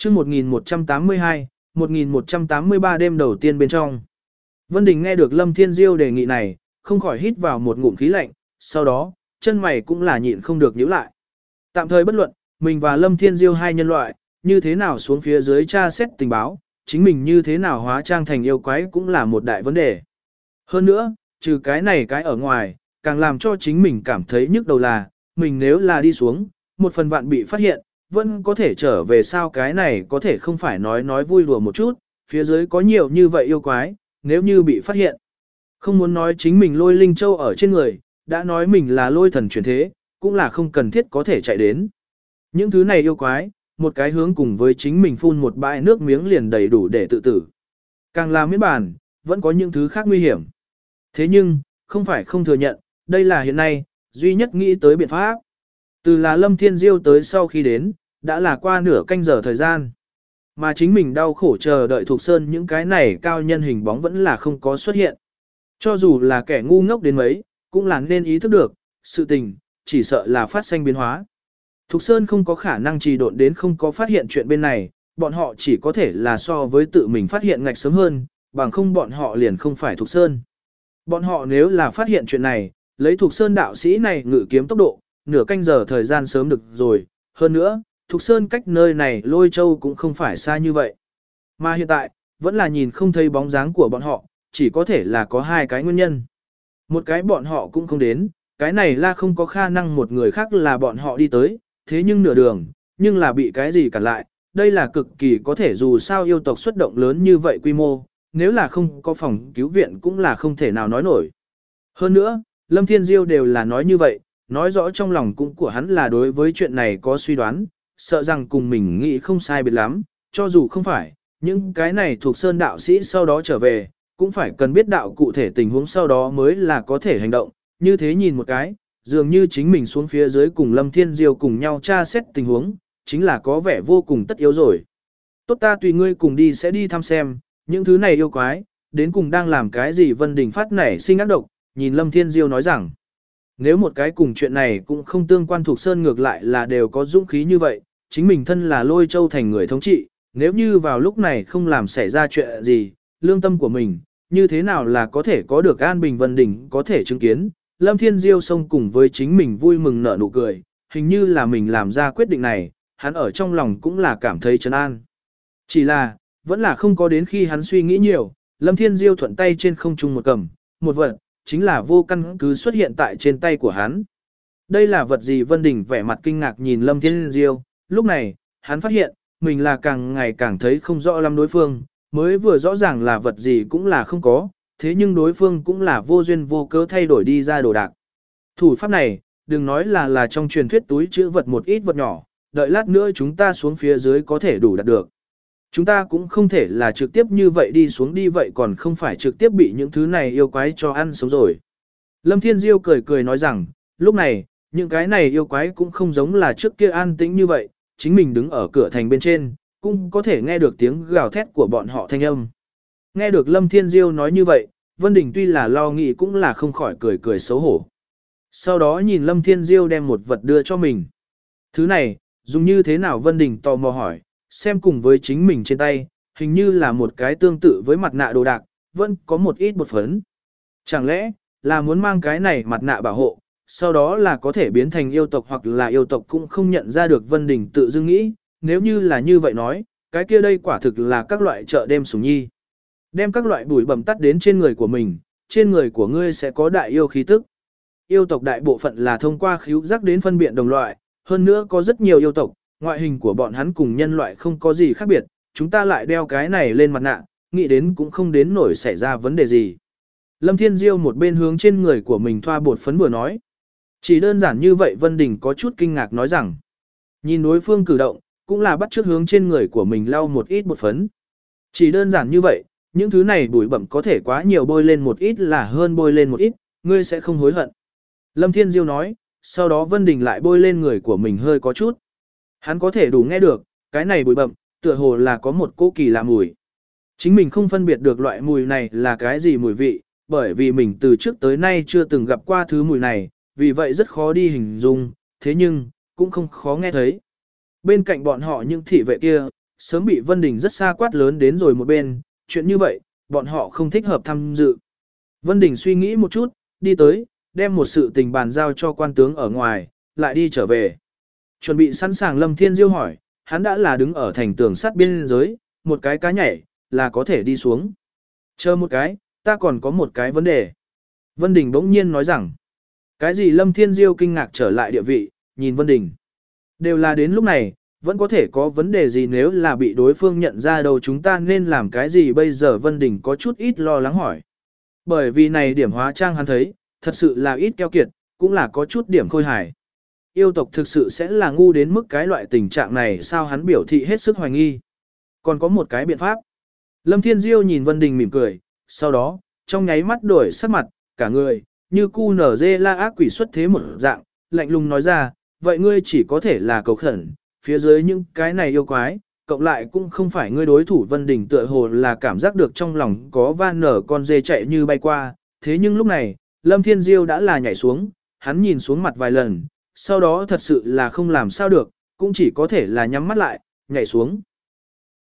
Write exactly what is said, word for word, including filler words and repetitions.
chương một nghìn một trăm tám mươi hai, một nghìn một trăm tám mươi ba đêm đầu tiên bên trong. Vân Đình nghe được Lâm Thiên Diêu đề nghị này, không khỏi hít vào một ngụm khí lạnh, sau đó, chân mày cũng là nhịn không được nhíu lại. Tạm thời bất luận, mình và Lâm Thiên Diêu hai nhân loại, như thế nào xuống phía dưới tra xét tình báo, chính mình như thế nào hóa trang thành yêu quái cũng là một đại vấn đề. Hơn nữa, trừ cái này cái ở ngoài, càng làm cho chính mình cảm thấy nhức đầu là, mình nếu là đi xuống, một phần vạn bị phát hiện, vẫn có thể trở về sao cái này có thể không phải nói nói vui đùa một chút, phía dưới có nhiều như vậy yêu quái, nếu như bị phát hiện. Không muốn nói chính mình lôi linh châu ở trên người, đã nói mình là lôi thần chuyển thế, cũng là không cần thiết có thể chạy đến. Những thứ này yêu quái, một cái hướng cùng với chính mình phun một bãi nước miếng liền đầy đủ để tự tử. Càng là miễn bản, vẫn có những thứ khác nguy hiểm. Thế nhưng, không phải không thừa nhận, đây là hiện nay, duy nhất nghĩ tới biện pháp. Từ là Lâm Thiên Diêu tới sau khi đến, đã là qua nửa canh giờ thời gian. Mà chính mình đau khổ chờ đợi Thục Sơn những cái này cao nhân hình bóng vẫn là không có xuất hiện. Cho dù là kẻ ngu ngốc đến mấy, cũng là nên ý thức được, sự tình, chỉ sợ là phát sinh biến hóa. Thục Sơn không có khả năng trì độn đến không có phát hiện chuyện bên này, bọn họ chỉ có thể là so với tự mình phát hiện ngạch sớm hơn, bằng không bọn họ liền không phải Thục Sơn. Bọn họ nếu là phát hiện chuyện này, lấy Thục Sơn đạo sĩ này ngự kiếm tốc độ, nửa canh giờ thời gian sớm được rồi, hơn nữa, Thục Sơn cách nơi này Lôi Châu cũng không phải xa như vậy. Mà hiện tại, vẫn là nhìn không thấy bóng dáng của bọn họ, chỉ có thể là có hai cái nguyên nhân. Một cái bọn họ cũng không đến, cái này là không có khả năng một người khác là bọn họ đi tới, thế nhưng nửa đường, nhưng là bị cái gì cản lại, đây là cực kỳ có thể dù sao yêu tộc xuất động lớn như vậy quy mô, nếu là không có phòng cứu viện cũng là không thể nào nói nổi. Hơn nữa, Lâm Thiên Diêu đều là nói như vậy, nói rõ trong lòng cũng của hắn là đối với chuyện này có suy đoán, sợ rằng cùng mình nghĩ không sai biệt lắm, cho dù không phải, những cái này thuộc sơn đạo sĩ sau đó trở về, cũng phải cần biết đạo cụ thể tình huống sau đó mới là có thể hành động, như thế nhìn một cái, dường như chính mình xuống phía dưới cùng Lâm Thiên Diêu cùng nhau tra xét tình huống, chính là có vẻ vô cùng tất yếu rồi. Tốt ta tùy ngươi cùng đi sẽ đi thăm xem, những thứ này yêu quái, đến cùng đang làm cái gì Vân Đình phát nảy sinh ác độc, nhìn Lâm Thiên Diêu nói rằng, nếu một cái cùng chuyện này cũng không tương quan thuộc sơn ngược lại là đều có dũng khí như vậy, chính mình thân là Lôi Châu thành người thống trị, nếu như vào lúc này không làm xảy ra chuyện gì, lương tâm của mình, như thế nào là có thể có được an bình Vân Đình có thể chứng kiến, Lâm Thiên Diêu xông cùng với chính mình vui mừng nở nụ cười, hình như là mình làm ra quyết định này, hắn ở trong lòng cũng là cảm thấy trấn an. Chỉ là, vẫn là không có đến khi hắn suy nghĩ nhiều, Lâm Thiên Diêu thuận tay trên không trung một cầm, một vật, chính là vô căn cứ xuất hiện tại trên tay của hắn. Đây là vật gì Vân Đình vẻ mặt kinh ngạc nhìn Lâm Thiên Diêu, lúc này, hắn phát hiện, mình là càng ngày càng thấy không rõ lắm đối phương, mới vừa rõ ràng là vật gì cũng là không có, thế nhưng đối phương cũng là vô duyên vô cớ thay đổi đi ra đồ đạc. Thủ pháp này, đừng nói là là trong truyền thuyết túi chữ vật một ít vật nhỏ, đợi lát nữa chúng ta xuống phía dưới có thể đủ đạt được. Chúng ta cũng không thể là trực tiếp như vậy đi xuống đi vậy còn không phải trực tiếp bị những thứ này yêu quái cho ăn sống rồi. Lâm Thiên Diêu cười cười nói rằng, lúc này, những cái này yêu quái cũng không giống là trước kia an tĩnh như vậy, chính mình đứng ở cửa thành bên trên, cũng có thể nghe được tiếng gào thét của bọn họ thanh âm. Nghe được Lâm Thiên Diêu nói như vậy, Vân Đình tuy là lo nghĩ cũng là không khỏi cười cười xấu hổ. Sau đó nhìn Lâm Thiên Diêu đem một vật đưa cho mình. Thứ này, dùng như thế nào Vân Đình tò mò hỏi, xem cùng với chính mình trên tay, hình như là một cái tương tự với mặt nạ đồ đạc, vẫn có một ít bột phấn. Chẳng lẽ, là muốn mang cái này mặt nạ bảo hộ, sau đó là có thể biến thành yêu tộc hoặc là yêu tộc cũng không nhận ra được Vân Đình tự dưng nghĩ, nếu như là như vậy nói, cái kia đây quả thực là các loại chợ đêm sủng nhi. Đem các loại bụi bẩm tắt đến trên người của mình, trên người của ngươi sẽ có đại yêu khí tức. Yêu tộc đại bộ phận là thông qua khíu giác đến phân biện đồng loại, hơn nữa có rất nhiều yêu tộc, ngoại hình của bọn hắn cùng nhân loại không có gì khác biệt, chúng ta lại đeo cái này lên mặt nạ, nghĩ đến cũng không đến nổi xảy ra vấn đề gì. Lâm Thiên Diêu một bên hướng trên người của mình thoa bột phấn vừa nói. Chỉ đơn giản như vậy Vân Đình có chút kinh ngạc nói rằng, nhìn đối phương cử động, cũng là bắt chước hướng trên người của mình lau một ít bột phấn. Chỉ đơn giản như vậy, những thứ này bụi bẩm có thể quá nhiều bôi lên một ít là hơn bôi lên một ít, ngươi sẽ không hối hận. Lâm Thiên Diêu nói, sau đó Vân Đình lại bôi lên người của mình hơi có chút. Hắn có thể đủ nghe được, cái này bụi bẩm, tựa hồ là có một cỗ kỳ lạ mùi. Chính mình không phân biệt được loại mùi này là cái gì mùi vị, bởi vì mình từ trước tới nay chưa từng gặp qua thứ mùi này, vì vậy rất khó đi hình dung, thế nhưng, cũng không khó nghe thấy. Bên cạnh bọn họ những thị vệ kia, sớm bị Vân Đình rất xa quát lớn đến rồi một bên, chuyện như vậy, bọn họ không thích hợp tham dự. Vân Đình suy nghĩ một chút, đi tới, đem một sự tình bàn giao cho quan tướng ở ngoài, lại đi trở về. Chuẩn bị sẵn sàng Lâm Thiên Diêu hỏi, hắn đã là đứng ở thành tường sát biên giới, một cái cá nhảy, là có thể đi xuống. Chờ một cái, ta còn có một cái vấn đề. Vân Đình bỗng nhiên nói rằng, cái gì? Lâm Thiên Diêu kinh ngạc trở lại địa vị, nhìn Vân Đình. Đều là đến lúc này, vẫn có thể có vấn đề gì nếu là bị đối phương nhận ra đâu, chúng ta nên làm cái gì bây giờ? Vân Đình có chút ít lo lắng hỏi. Bởi vì này điểm hóa trang hắn thấy, thật sự là ít keo kiệt, cũng là có chút điểm khôi hài. Yêu tộc thực sự sẽ là ngu đến mức cái loại tình trạng này sao? Hắn biểu thị hết sức hoài nghi. Còn có một cái biện pháp. Lâm Thiên Diêu nhìn Vân Đình mỉm cười, sau đó, trong nháy mắt đổi sắc mặt, cả người, như cu nở dê la ác quỷ xuất thế một dạng, lạnh lùng nói ra, vậy ngươi chỉ có thể là cầu khẩn, phía dưới những cái này yêu quái, cộng lại cũng không phải ngươi đối thủ. Vân Đình tựa hồ là cảm giác được trong lòng có van nở con dê chạy như bay qua, thế nhưng lúc này, Lâm Thiên Diêu đã là nhảy xuống, hắn nhìn xuống mặt vài lần, sau đó thật sự là không làm sao được, cũng chỉ có thể là nhắm mắt lại, nhảy xuống.